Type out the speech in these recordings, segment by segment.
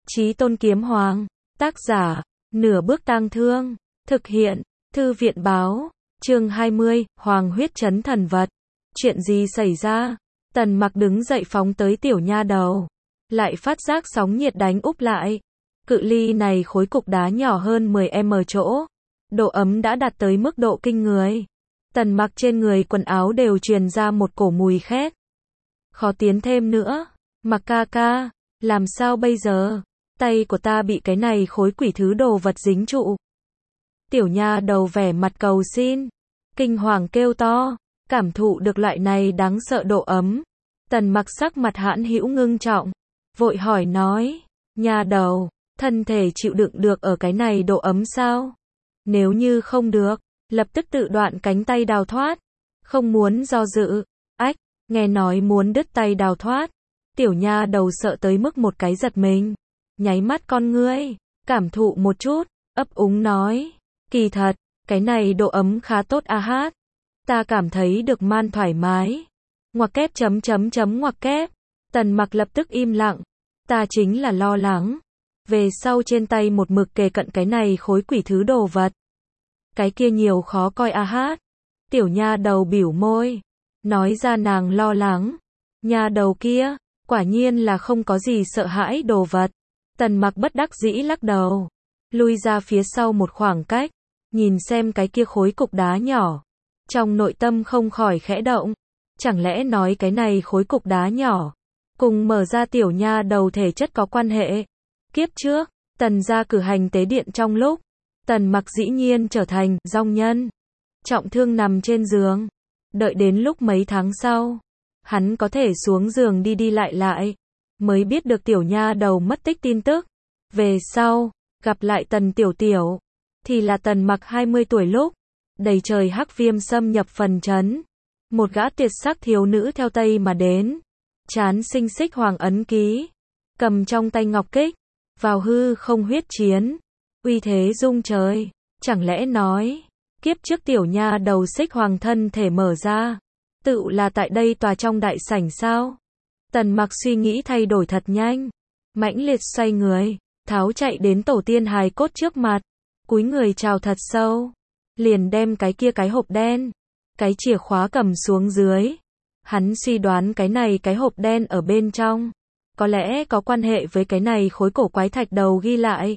Chí Tôn Kiếm Hoàng. Tác giả, Nửa Bước Tang Thương. Thực hiện, Thư viện báo. Chương 20, Hoàng huyết trấn thần vật. Chuyện gì xảy ra? Tần Mặc đứng dậy phóng tới tiểu nha đầu. Lại phát giác sóng nhiệt đánh úp lại. Cự ly này khối cục đá nhỏ hơn 10m chỗ. Độ ấm đã đạt tới mức độ kinh người. Tần Mặc trên người quần áo đều truyền ra một cổ mùi khét. Khó tiến thêm nữa. Mặc ca ca, làm sao bây giờ? Tay của ta bị cái này khối quỷ thứ đồ vật dính trụ. Tiểu nha đầu vẻ mặt cầu xin, kinh hoàng kêu to, cảm thụ được loại này đáng sợ độ ấm. Tần Mặc sắc mặt hãn hữu ngưng trọng, vội hỏi nói, nha đầu, thân thể chịu đựng được ở cái này độ ấm sao? Nếu như không được, lập tức tự đoạn cánh tay đào thoát, không muốn do dự. Ách, nghe nói muốn đứt tay đào thoát. Tiểu nha đầu sợ tới mức một cái giật mình, nháy mắt con ngươi, cảm thụ một chút, ấp úng nói, kỳ thật, cái này độ ấm khá tốt a hát. Ta cảm thấy được man thoải mái. Ngoặc kép ngoặc kép. Tần Mặc lập tức im lặng. Ta chính là lo lắng. Về sau trên tay một mực kề cận cái này khối quỷ thứ đồ vật. Cái kia nhiều khó coi a hát. Tiểu nha đầu bỉu môi, nói ra nàng lo lắng. Nha đầu kia, quả nhiên là không có gì sợ hãi đồ vật. Tần Mặc bất đắc dĩ lắc đầu, lui ra phía sau một khoảng cách, nhìn xem cái kia khối cục đá nhỏ. Trong nội tâm không khỏi khẽ động, chẳng lẽ nói cái này khối cục đá nhỏ cùng mở ra tiểu nha đầu thể chất có quan hệ? Kiếp trước, Tần gia cử hành tế điện trong lúc, Tần Mặc dĩ nhiên trở thành dòng nhân, trọng thương nằm trên giường. Đợi đến lúc mấy tháng sau, hắn có thể xuống giường đi đi lại, mới biết được tiểu nha đầu mất tích tin tức. Về sau, gặp lại Tần Tiểu Tiểu, thì là Tần Mặc 20 tuổi lúc, đầy trời hắc viêm xâm nhập phần trấn. Một gã tuyệt sắc thiếu nữ theo Tây mà đến, trán xinh xích hoàng ấn ký, cầm trong tay ngọc kích, vào hư không huyết chiến, uy thế rung trời. Chẳng lẽ nói, kiếp trước tiểu nha đầu xích hoàng thân thể mở ra, tự là tại đây tòa trong đại sảnh sao? Tần Mặc suy nghĩ thay đổi thật nhanh, mãnh liệt xoay người, tháo chạy đến tổ tiên hài cốt trước mặt, cúi người chào thật sâu, liền đem cái kia cái hộp đen, cái chìa khóa cầm xuống dưới. Hắn suy đoán cái này cái hộp đen ở bên trong, có lẽ có quan hệ với cái này khối cổ quái thạch đầu ghi lại.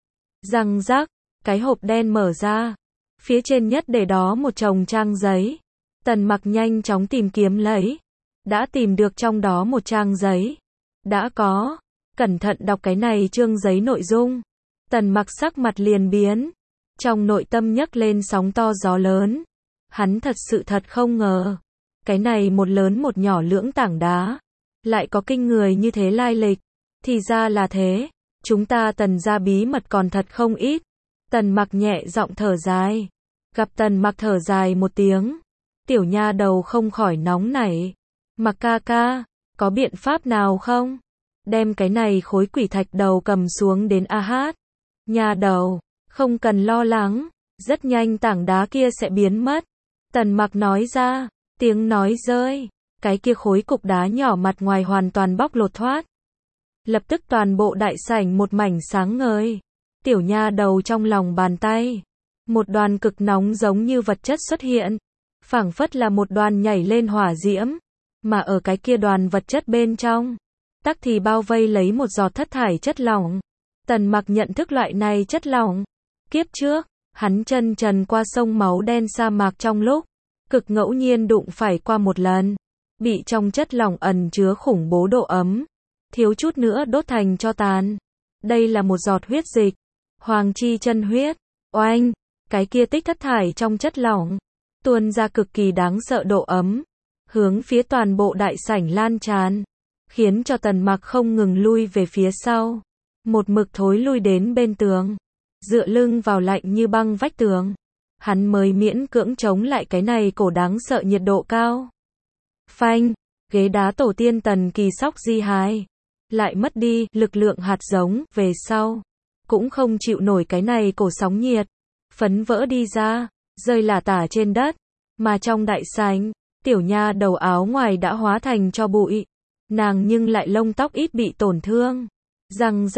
Răng rắc, cái hộp đen mở ra, phía trên nhất để đó một chồng trang giấy. Tần Mặc nhanh chóng tìm kiếm lấy, đã tìm được trong đó một trang giấy. Đã có, cẩn thận đọc cái này chương giấy nội dung. Tần Mặc sắc mặt liền biến, trong nội tâm nhấc lên sóng to gió lớn. Hắn thật sự thật không ngờ, cái này một lớn một nhỏ lưỡng tảng đá, lại có kinh người như thế lai lịch. Thì ra là thế, chúng ta Tần gia bí mật còn thật không ít. Tần Mặc nhẹ giọng thở dài. Gặp Tần Mặc thở dài một tiếng, tiểu nha đầu không khỏi nóng nảy. Mặc ca ca, có biện pháp nào không? Đem cái này khối quỷ thạch đầu cầm xuống đến a hát. Nha đầu, không cần lo lắng, rất nhanh tảng đá kia sẽ biến mất. Tần Mặc nói ra, tiếng nói rơi, cái kia khối cục đá nhỏ mặt ngoài hoàn toàn bóc lột thoát. Lập tức toàn bộ đại sảnh một mảnh sáng ngời. Tiểu nha đầu trong lòng bàn tay, một đoàn cực nóng giống như vật chất xuất hiện, phảng phất là một đoàn nhảy lên hỏa diễm, mà ở cái kia đoàn vật chất bên trong, tắc thì bao vây lấy một giọt thất thải chất lỏng. Tần Mặc nhận thức loại này chất lỏng. Kiếp trước, hắn chân trần qua sông máu đen sa mạc trong lúc, cực ngẫu nhiên đụng phải qua một lần, bị trong chất lỏng ẩn chứa khủng bố độ ấm, thiếu chút nữa đốt thành tro tàn. Đây là một giọt huyết dịch, hoàng chi chân huyết. Oanh, cái kia tích thất thải trong chất lỏng, tuôn ra cực kỳ đáng sợ độ ấm, hướng phía toàn bộ đại sảnh lan tràn, khiến cho Tần Mặc không ngừng lui về phía sau, một mực thối lui đến bên tường, dựa lưng vào lạnh như băng vách tường. Hắn mới miễn cưỡng chống lại cái này cổ đáng sợ nhiệt độ cao. Phanh, ghế đá tổ tiên Tần Kỳ Sóc Di hài, lại mất đi lực lượng hạt giống, về sau cũng không chịu nổi cái này cổ sóng nhiệt, phấn vỡ đi ra, rơi lả tả trên đất. Mà trong đại sảnh, tiểu nha đầu áo ngoài đã hóa thành tro bụi, nàng nhưng lại lông tóc ít bị tổn thương. Răng rắc,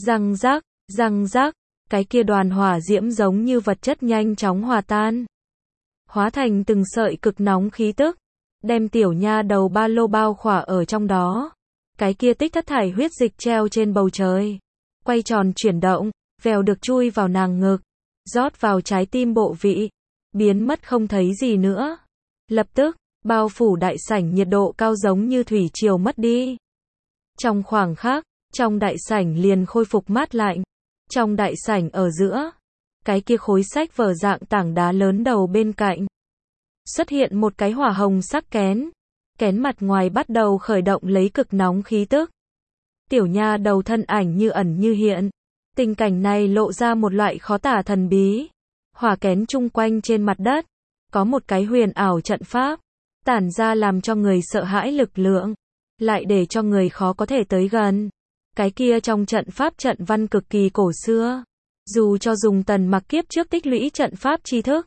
răng rác, cái kia đoàn hỏa diễm giống như vật chất nhanh chóng hòa tan, hóa thành từng sợi cực nóng khí tức, đem tiểu nha đầu ba lô bao khỏa ở trong đó. Cái kia tích thất thải huyết dịch treo trên bầu trời, quay tròn chuyển động, vèo được chui vào nàng ngực, rót vào trái tim bộ vị, biến mất không thấy gì nữa. Lập tức, bao phủ đại sảnh nhiệt độ cao giống như thủy triều mất đi. Trong khoảng khắc, trong đại sảnh liền khôi phục mát lạnh. Trong đại sảnh ở giữa, cái kia khối sách vở dạng tảng đá lớn đầu bên cạnh, xuất hiện một cái hỏa hồng sắc kén. Kén mặt ngoài bắt đầu khởi động lấy cực nóng khí tức. Tiểu nha đầu thân ảnh như ẩn như hiện. Tình cảnh này lộ ra một loại khó tả thần bí. Hỏa kén chung quanh trên mặt đất, có một cái huyền ảo trận pháp, tản ra làm cho người sợ hãi lực lượng, lại để cho người khó có thể tới gần. Cái kia trong trận pháp trận văn cực kỳ cổ xưa, dù cho dùng Tần Mặc kiếp trước tích lũy trận pháp tri thức,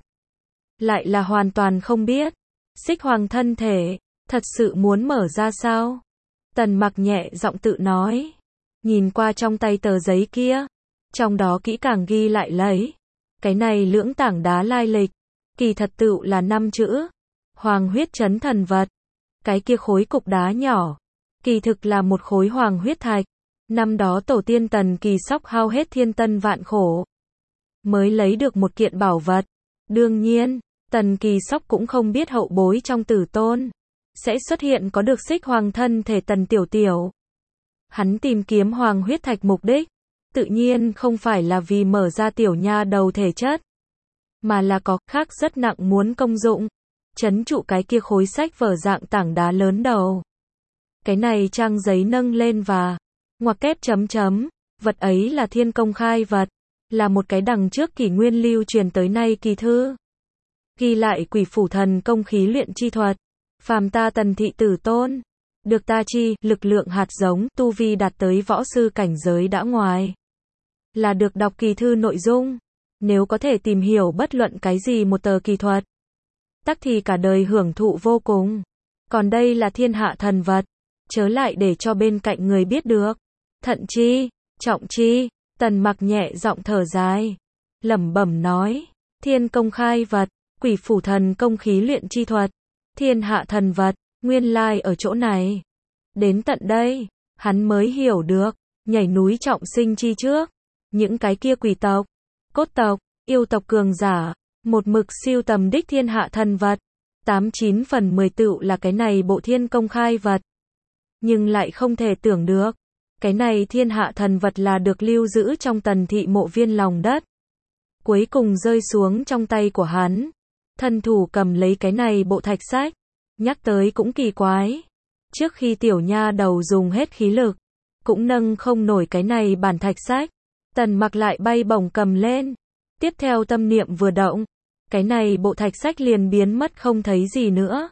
lại là hoàn toàn không biết. Xích Hoàng thân thể, thật sự muốn mở ra sao? Tần Mặc nhẹ giọng tự nói, nhìn qua trong tay tờ giấy kia, trong đó kỹ càng ghi lại lấy cái này lưỡng tảng đá lai lịch, kỳ thật tựu là 5 chữ, Hoàng huyết chấn thần vật. Cái kia khối cục đá nhỏ, kỳ thực là một khối hoàng huyết thạch. Năm đó tổ tiên Tần Kỳ Sóc hao hết thiên tân vạn khổ, mới lấy được một kiện bảo vật. Đương nhiên, Tần Kỳ Sóc cũng không biết hậu bối trong tử tôn sẽ xuất hiện có được Xích Hoàng thân thể Tần Tiểu Tiểu. Hắn tìm kiếm hoàng huyết thạch mục đích, tự nhiên không phải là vì mở ra tiểu nha đầu thể chất, mà là có khác rất nặng muốn công dụng, trấn trụ cái kia khối sách vở dạng tảng đá lớn đầu. Cái này trang giấy nâng lên và ngoặc kép chấm chấm, vật ấy là thiên công khai vật, là một cái đằng trước kỷ nguyên lưu truyền tới nay kỳ thư. Ghi lại quỷ phủ thần công khí luyện chi thuật, phàm ta Tần thị tử tôn, được ta chi, lực lượng hạt giống, tu vi đạt tới võ sư cảnh giới đã ngoài. Là được đọc kỳ thư nội dung, nếu có thể tìm hiểu bất luận cái gì một tờ kỳ thuật, tắc thì cả đời hưởng thụ vô cùng. Còn đây là thiên hạ thần vật, chớ lại để cho bên cạnh người biết được. Thận chi, trọng chi, Tần Mặc nhẹ giọng thở dài, lẩm bẩm nói, thiên công khai vật, quỷ phủ thần công khí luyện chi thuật, thiên hạ thần vật, nguyên lai ở chỗ này. Đến tận đây, hắn mới hiểu được, nhảy núi trọng sinh chi trước, những cái kia quỷ tộc, cốt tộc, yêu tộc cường giả, một mực siêu tầm đích thiên hạ thần vật, 89 phần 10 tựu là cái này bộ thiên công khai vật. Nhưng lại không thể tưởng được, cái này thiên hạ thần vật là được lưu giữ trong Tần thị mộ viên lòng đất. Cuối cùng rơi xuống trong tay của hắn. Thân thủ cầm lấy cái này bộ thạch sách. Nhắc tới cũng kỳ quái. Trước khi tiểu nha đầu dùng hết khí lực, cũng nâng không nổi cái này bản thạch sách. Tần Mặc lại bay bổng cầm lên. Tiếp theo tâm niệm vừa động, cái này bộ thạch sách liền biến mất không thấy gì nữa.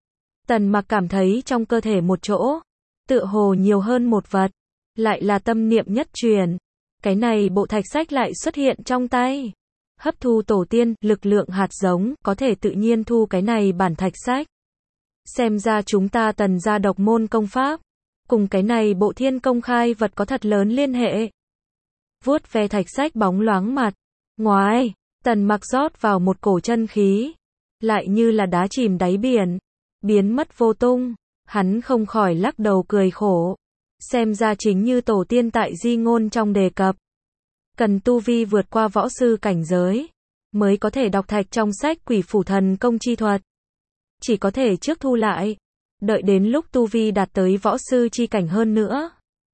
Tần Mặc cảm thấy trong cơ thể một chỗ, tựa hồ nhiều hơn một vật, lại là tâm niệm nhất truyền. Cái này bộ thạch sách lại xuất hiện trong tay. Hấp thu tổ tiên, lực lượng hạt giống, có thể tự nhiên thu cái này bản thạch sách. Xem ra chúng ta Tần gia độc môn công pháp, cùng cái này bộ thiên công khai vật có thật lớn liên hệ. Vuốt ve thạch sách bóng loáng mặt. Ngoái, Tần Mặc rót vào một cổ chân khí, lại như là đá chìm đáy biển, biến mất vô tung. Hắn không khỏi lắc đầu cười khổ. Xem ra chính như tổ tiên tại di ngôn trong đề cập, cần tu vi vượt qua võ sư cảnh giới, mới có thể đọc thạch trong sách quỷ phủ thần công chi thuật. Chỉ có thể trước thu lại, đợi đến lúc tu vi đạt tới võ sư chi cảnh hơn nữa.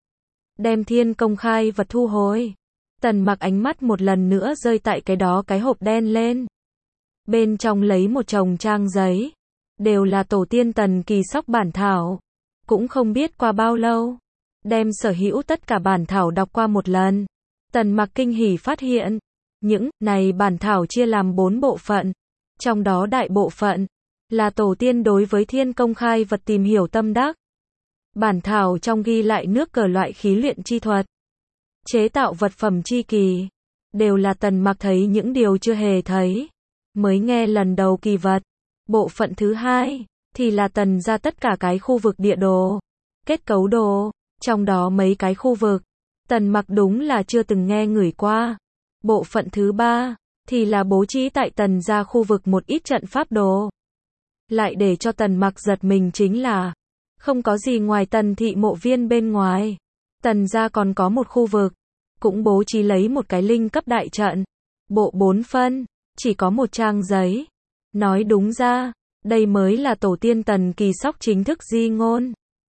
Đem thiên công khai vật thu hồi. Tần Mặc ánh mắt một lần nữa rơi tại cái đó cái hộp đen lên. Bên trong lấy một chồng trang giấy, đều là tổ tiên Tần Kỳ Sóc bản thảo. Cũng không biết qua bao lâu, đem sở hữu tất cả bản thảo đọc qua một lần. Tần Mặc kinh hỉ phát hiện, những này bản thảo chia làm 4 bộ phận. Trong đó đại bộ phận là tổ tiên đối với thiên công khai vật tìm hiểu tâm đắc. Bản thảo trong ghi lại nước cờ loại khí luyện chi thuật, chế tạo vật phẩm chi kỳ, đều là Tần Mặc thấy những điều chưa hề thấy, mới nghe lần đầu kỳ vật. Bộ phận thứ hai thì là Tần gia tất cả cái khu vực địa đồ, kết cấu đồ, trong đó mấy cái khu vực Tần Mặc đúng là chưa từng nghe ngửi qua. Bộ phận thứ 3 thì là bố trí tại Tần gia khu vực một ít trận pháp đồ. Lại để cho Tần Mặc giật mình chính là không có gì ngoài Tần thị mộ viên bên ngoài. Tần gia còn có một khu vực, cũng bố trí lấy một cái linh cấp đại trận. Bộ 4 phân, chỉ có một trang giấy. Nói đúng ra, đây mới là tổ tiên Tần Kỳ Sóc chính thức di ngôn.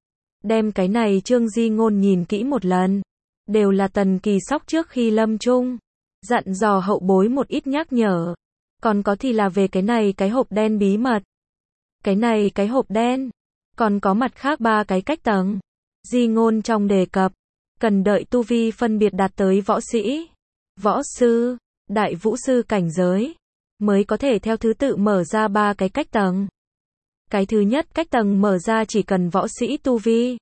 Đem cái này chương di ngôn nhìn kỹ một lần. Đều là Tần Kỳ Sóc trước khi lâm chung dặn dò hậu bối một ít nhắc nhở. Còn có thì là về cái này cái hộp đen bí mật. Cái này cái hộp đen, còn có mặt khác 3 cái cách tầng. Di ngôn trong đề cập, cần đợi tu vi phân biệt đạt tới võ sĩ, võ sư, đại vũ sư cảnh giới, mới có thể theo thứ tự mở ra 3 cái cách tầng. Cái thứ nhất cách tầng mở ra chỉ cần võ sĩ tu vi.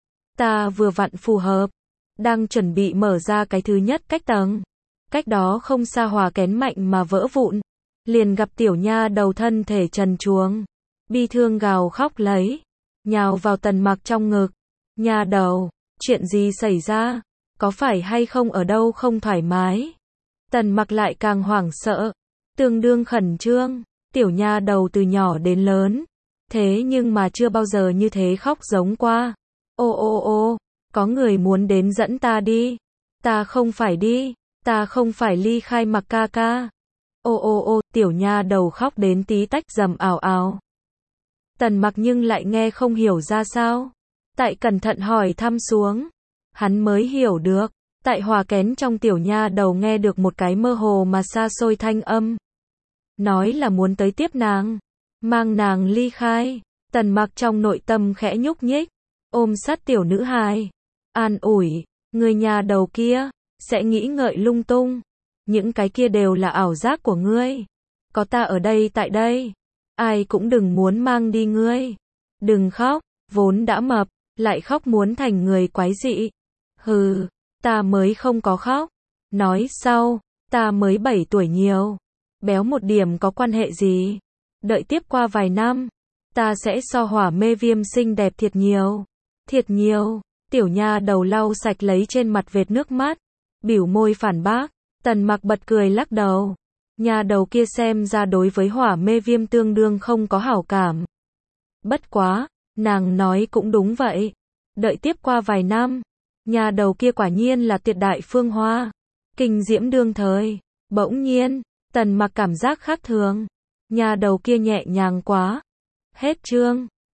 Ta vừa vặn phù hợp, đang chuẩn bị mở ra cái thứ nhất cách tầng. Cách đó không xa hỏa kén mạnh mà vỡ vụn, liền gặp tiểu nha đầu thân thể trần truồng, bi thương gào khóc lấy, nhào vào Tần Mặc trong ngực. Nha đầu, chuyện gì xảy ra? Có phải hay không ở đâu không thoải mái? Tần Mặc lại càng hoảng sợ, tương đương khẩn trương. Tiểu nha đầu từ nhỏ đến lớn, thế nhưng mà chưa bao giờ như thế khóc giống qua. Ô ô ô, có người muốn đến dẫn ta đi. Ta không phải đi, ta không phải ly khai Mặc ca ca. Ô ô ô, tiểu nha đầu khóc đến tí tách rầm ào ào. Tần Mặc nhưng lại nghe không hiểu ra sao. Tại cẩn thận hỏi thăm xuống, hắn mới hiểu được. Tại hòa kén trong tiểu nha đầu nghe được một cái mơ hồ mà xa xôi thanh âm. Nói là muốn tới tiếp nàng, mang nàng ly khai. Tần Mặc trong nội tâm khẽ nhúc nhích, ôm sát tiểu nữ hài, an ủi, người nhà đầu kia sẽ nghĩ ngợi lung tung, những cái kia đều là ảo giác của ngươi. Có ta ở đây tại đây, ai cũng đừng muốn mang đi ngươi. Đừng khóc, vốn đã mập, lại khóc muốn thành người quái dị. Hừ, ta mới không có khóc. Nói sau, ta mới 7 tuổi nhiều, béo một điểm có quan hệ gì? Đợi tiếp qua vài năm, ta sẽ so Hỏa Mê Viêm xinh đẹp thiệt nhiều. Thiệt nhiều. Tiểu nha đầu lau sạch lấy trên mặt vệt nước mắt, bỉu môi phản bác. Tần Mặc bật cười lắc đầu. Nha đầu kia xem ra đối với Hỏa Mê Viêm tương đương không có hảo cảm. Bất quá, nàng nói cũng đúng vậy. Đợi tiếp qua vài năm, nhà đầu kia quả nhiên là tuyệt đại phương hoa, kinh diễm đương thời. Bỗng nhiên, Tần Mặc cảm giác khác thường. Nhà đầu kia nhẹ nhàng quá. Hết chương.